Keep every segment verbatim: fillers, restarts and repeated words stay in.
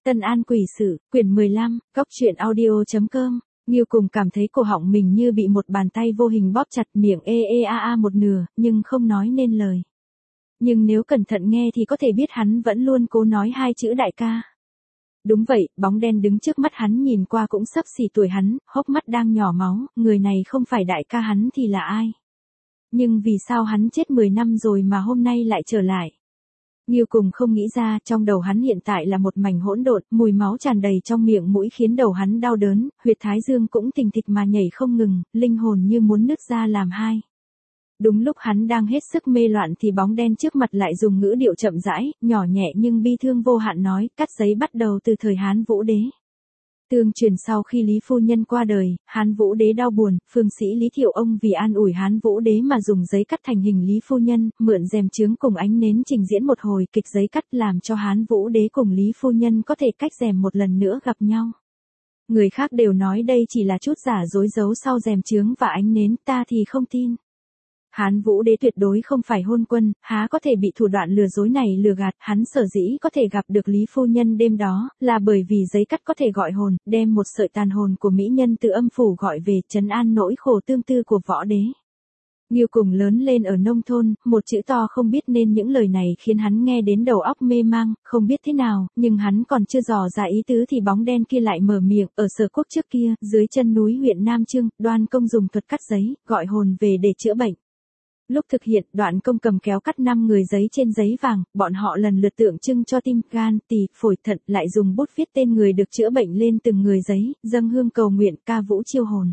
Tân An Quỷ Sự, quyển mười lăm, góc truyện audio.com. Nghiêu cùng cảm thấy cổ họng mình như bị một bàn tay vô hình bóp chặt, miệng ê ê a a một nửa, nhưng không nói nên lời. Nhưng nếu cẩn thận nghe thì có thể biết hắn vẫn luôn cố nói hai chữ đại ca. Đúng vậy, bóng đen đứng trước mắt hắn nhìn qua cũng sắp xỉ tuổi hắn, hốc mắt đang nhỏ máu, người này không phải đại ca hắn thì là ai? Nhưng vì sao hắn chết mười năm rồi mà hôm nay lại trở lại? Nghiêu cùng không nghĩ ra, trong đầu hắn hiện tại là một mảnh hỗn độn, mùi máu tràn đầy trong miệng mũi khiến đầu hắn đau đớn, huyệt thái dương cũng thình thịch mà nhảy không ngừng, linh hồn như muốn nứt ra làm hai. Đúng lúc hắn đang hết sức mê loạn thì bóng đen trước mặt lại dùng ngữ điệu chậm rãi, nhỏ nhẹ nhưng bi thương vô hạn nói, cắt giấy bắt đầu từ thời Hán Vũ Đế. Tương truyền sau khi Lý Phu Nhân qua đời, Hán Vũ Đế đau buồn, phương sĩ Lý Thiệu Ông vì an ủi Hán Vũ Đế mà dùng giấy cắt thành hình Lý Phu Nhân, mượn rèm chướng cùng ánh nến trình diễn một hồi kịch giấy cắt làm cho Hán Vũ Đế cùng Lý Phu Nhân có thể cách rèm một lần nữa gặp nhau. Người khác đều nói đây chỉ là chút giả dối giấu sau rèm chướng và ánh nến, ta thì không tin. Hán Vũ Đế tuyệt đối không phải hôn quân, há có thể bị thủ đoạn lừa dối này lừa gạt, hắn sở dĩ có thể gặp được Lý Phu Nhân đêm đó, là bởi vì giấy cắt có thể gọi hồn, đem một sợi tàn hồn của mỹ nhân từ âm phủ gọi về, trấn an nỗi khổ tương tư của võ đế. Nghiêu cùng lớn lên ở nông thôn, một chữ to không biết nên những lời này khiến hắn nghe đến đầu óc mê mang, không biết thế nào, nhưng hắn còn chưa dò ra ý tứ thì bóng đen kia lại mở miệng, ở Sở Quốc trước kia, dưới chân núi huyện Nam Chương, Đoan Công dùng thuật cắt giấy, gọi hồn về để chữa bệnh. Lúc thực hiện, Đoạn Công cầm kéo cắt năm người giấy trên giấy vàng, bọn họ lần lượt tượng trưng cho tim, gan, tỳ, phổi, thận, lại dùng bút viết tên người được chữa bệnh lên từng người giấy, dâng hương cầu nguyện, ca vũ chiêu hồn.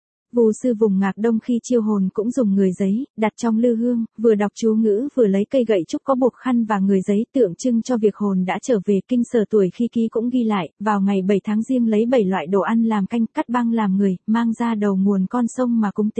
Vù sư vùng Ngạc Đông khi chiêu hồn cũng dùng người giấy, đặt trong lư hương, vừa đọc chú ngữ vừa lấy cây gậy trúc có buộc khăn và người giấy tượng trưng cho việc hồn đã trở về. Kinh Sở Tuổi khi ký cũng ghi lại, vào ngày bảy tháng Giêng lấy bảy loại đồ ăn làm canh, cắt băng làm người, mang ra đầu nguồn con sông mà cúng tế.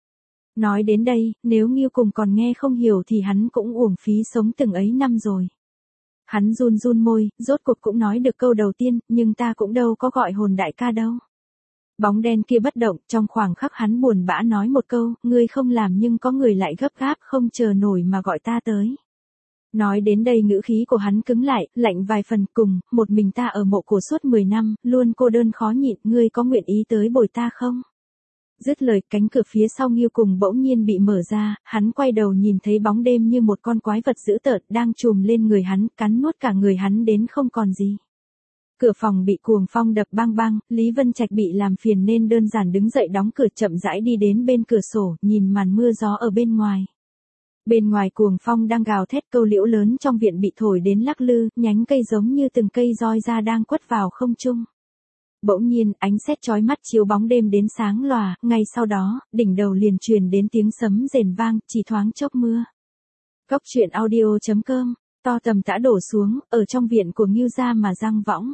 Nói đến đây, nếu Nghiêu cùng còn nghe không hiểu thì hắn cũng uổng phí sống từng ấy năm rồi. Hắn run run môi, rốt cuộc cũng nói được câu đầu tiên, nhưng ta cũng đâu có gọi hồn đại ca đâu. Bóng đen kia bất động, trong khoảng khắc hắn buồn bã nói một câu, ngươi không làm nhưng có người lại gấp gáp không chờ nổi mà gọi ta tới. Nói đến đây ngữ khí của hắn cứng lại, lạnh vài phần, cùng, một mình ta ở mộ cổ suốt mười năm, luôn cô đơn khó nhịn, ngươi có nguyện ý tới bồi ta không? Dứt lời, cánh cửa phía sau Nghiêu cùng bỗng nhiên bị mở ra, hắn quay đầu nhìn thấy bóng đêm như một con quái vật dữ tợn đang trùm lên người hắn, cắn nuốt cả người hắn đến không còn gì. Cửa phòng bị cuồng phong đập bang bang, Lý Vân Trạch bị làm phiền nên đơn giản đứng dậy đóng cửa, chậm rãi đi đến bên cửa sổ, nhìn màn mưa gió ở bên ngoài. Bên ngoài cuồng phong đang gào thét, câu liễu lớn trong viện bị thổi đến lắc lư, nhánh cây giống như từng cây roi da đang quất vào không trung. Bỗng nhiên, ánh sét chói mắt chiếu bóng đêm đến sáng lòa, ngay sau đó, đỉnh đầu liền truyền đến tiếng sấm rền vang, chỉ thoáng chốc mưa. Góc truyện audio.com, to tầm tã đổ xuống, ở trong viện của Nghiêu gia mà giăng võng.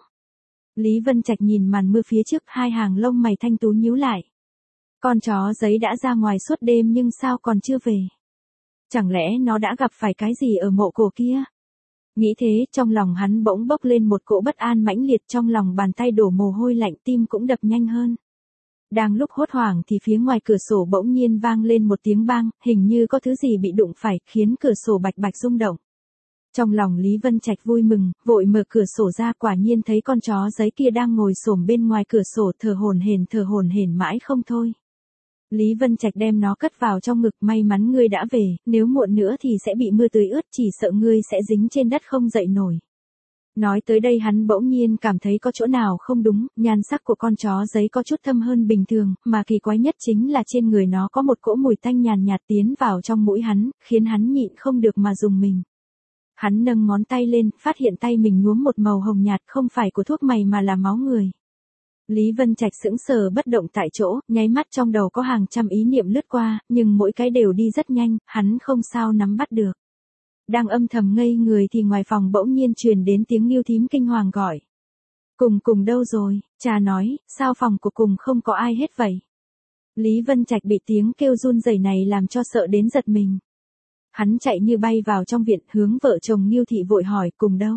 Lý Vân Trạch nhìn màn mưa phía trước, hai hàng lông mày thanh tú nhíu lại. Con chó giấy đã ra ngoài suốt đêm nhưng sao còn chưa về? Chẳng lẽ nó đã gặp phải cái gì ở mộ cổ kia? Nghĩ thế, trong lòng hắn bỗng bốc lên một cỗ bất an mãnh liệt, trong lòng bàn tay đổ mồ hôi lạnh, tim cũng đập nhanh hơn. Đang lúc hốt hoảng thì phía ngoài cửa sổ bỗng nhiên vang lên một tiếng bang, hình như có thứ gì bị đụng phải, khiến cửa sổ bạch bạch rung động. Trong lòng Lý Vân Trạch vui mừng, vội mở cửa sổ ra, quả nhiên thấy con chó giấy kia đang ngồi xổm bên ngoài cửa sổ thở hổn hển thở hổn hển mãi không thôi. Lý Vân Trạch đem nó cất vào trong ngực, may mắn ngươi đã về, nếu muộn nữa thì sẽ bị mưa tưới ướt, chỉ sợ ngươi sẽ dính trên đất không dậy nổi. Nói tới đây hắn bỗng nhiên cảm thấy có chỗ nào không đúng, nhan sắc của con chó giấy có chút thâm hơn bình thường, mà kỳ quái nhất chính là trên người nó có một cỗ mùi tanh nhàn nhạt tiến vào trong mũi hắn, khiến hắn nhịn không được mà dùng mình. Hắn nâng ngón tay lên, phát hiện tay mình nhuốm một màu hồng nhạt, không phải của thuốc mày mà là máu người. Lý Vân Trạch sững sờ bất động tại chỗ, nháy mắt trong đầu có hàng trăm ý niệm lướt qua, nhưng mỗi cái đều đi rất nhanh, hắn không sao nắm bắt được. Đang âm thầm ngây người thì ngoài phòng bỗng nhiên truyền đến tiếng Nghiêu thím kinh hoàng gọi. Cùng cùng đâu rồi? Cha nói, sao phòng của cùng không có ai hết vậy? Lý Vân Trạch bị tiếng kêu run rẩy này làm cho sợ đến giật mình. Hắn chạy như bay vào trong viện, hướng vợ chồng Nghiêu thị vội hỏi, cùng đâu?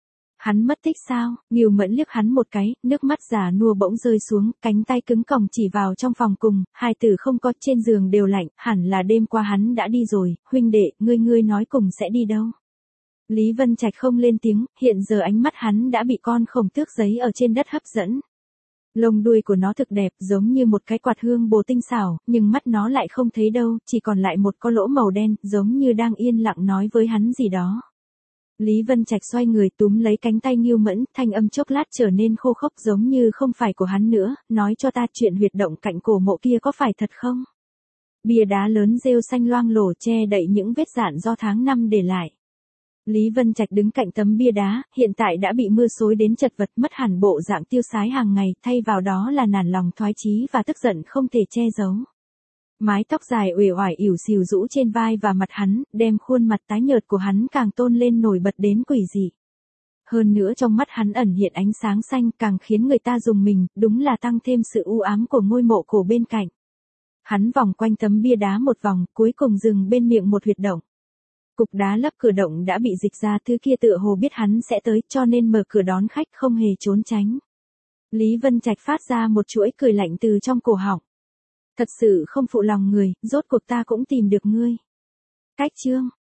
Hắn mất tích sao? Nghiêu Mẫn liếc hắn một cái, nước mắt già nua bỗng rơi xuống, cánh tay cứng còng chỉ vào trong phòng cùng, hai từ không có, trên giường đều lạnh, hẳn là đêm qua hắn đã đi rồi, huynh đệ, ngươi ngươi nói cùng sẽ đi đâu? Lý Vân Trạch không lên tiếng, hiện giờ ánh mắt hắn đã bị con khổng tước giấy ở trên đất hấp dẫn. Lông đuôi của nó thực đẹp, giống như một cái quạt hương bồ tinh xảo, nhưng mắt nó lại không thấy đâu, chỉ còn lại một có lỗ màu đen, giống như đang yên lặng nói với hắn gì đó. Lý Vân Trạch xoay người túm lấy cánh tay Ngưu Mẫn, thanh âm chốc lát trở nên khô khốc giống như không phải của hắn nữa, nói cho ta chuyện huyệt động cạnh cổ mộ kia có phải thật không? Bia đá lớn rêu xanh loang lổ che đậy những vết dạn do tháng năm để lại. Lý Vân Trạch đứng cạnh tấm bia đá, hiện tại đã bị mưa xối đến chật vật, mất hẳn bộ dạng tiêu sái hàng ngày, thay vào đó là nản lòng thoái chí và tức giận không thể che giấu. Mái tóc dài uể oải ỉu xìu rũ trên vai và mặt hắn, đem khuôn mặt tái nhợt của hắn càng tôn lên nổi bật đến quỷ dị. Hơn nữa trong mắt hắn ẩn hiện ánh sáng xanh càng khiến người ta rùng mình, đúng là tăng thêm sự u ám của ngôi mộ cổ bên cạnh. Hắn vòng quanh tấm bia đá một vòng, cuối cùng dừng bên miệng một huyệt động. Cục đá lấp cửa động đã bị dịch ra, thứ kia tựa hồ biết hắn sẽ tới cho nên mở cửa đón khách không hề trốn tránh. Lý Vân Trạch phát ra một chuỗi cười lạnh từ trong cổ họng. Thật sự không phụ lòng người, rốt cuộc ta cũng tìm được ngươi. Cách chương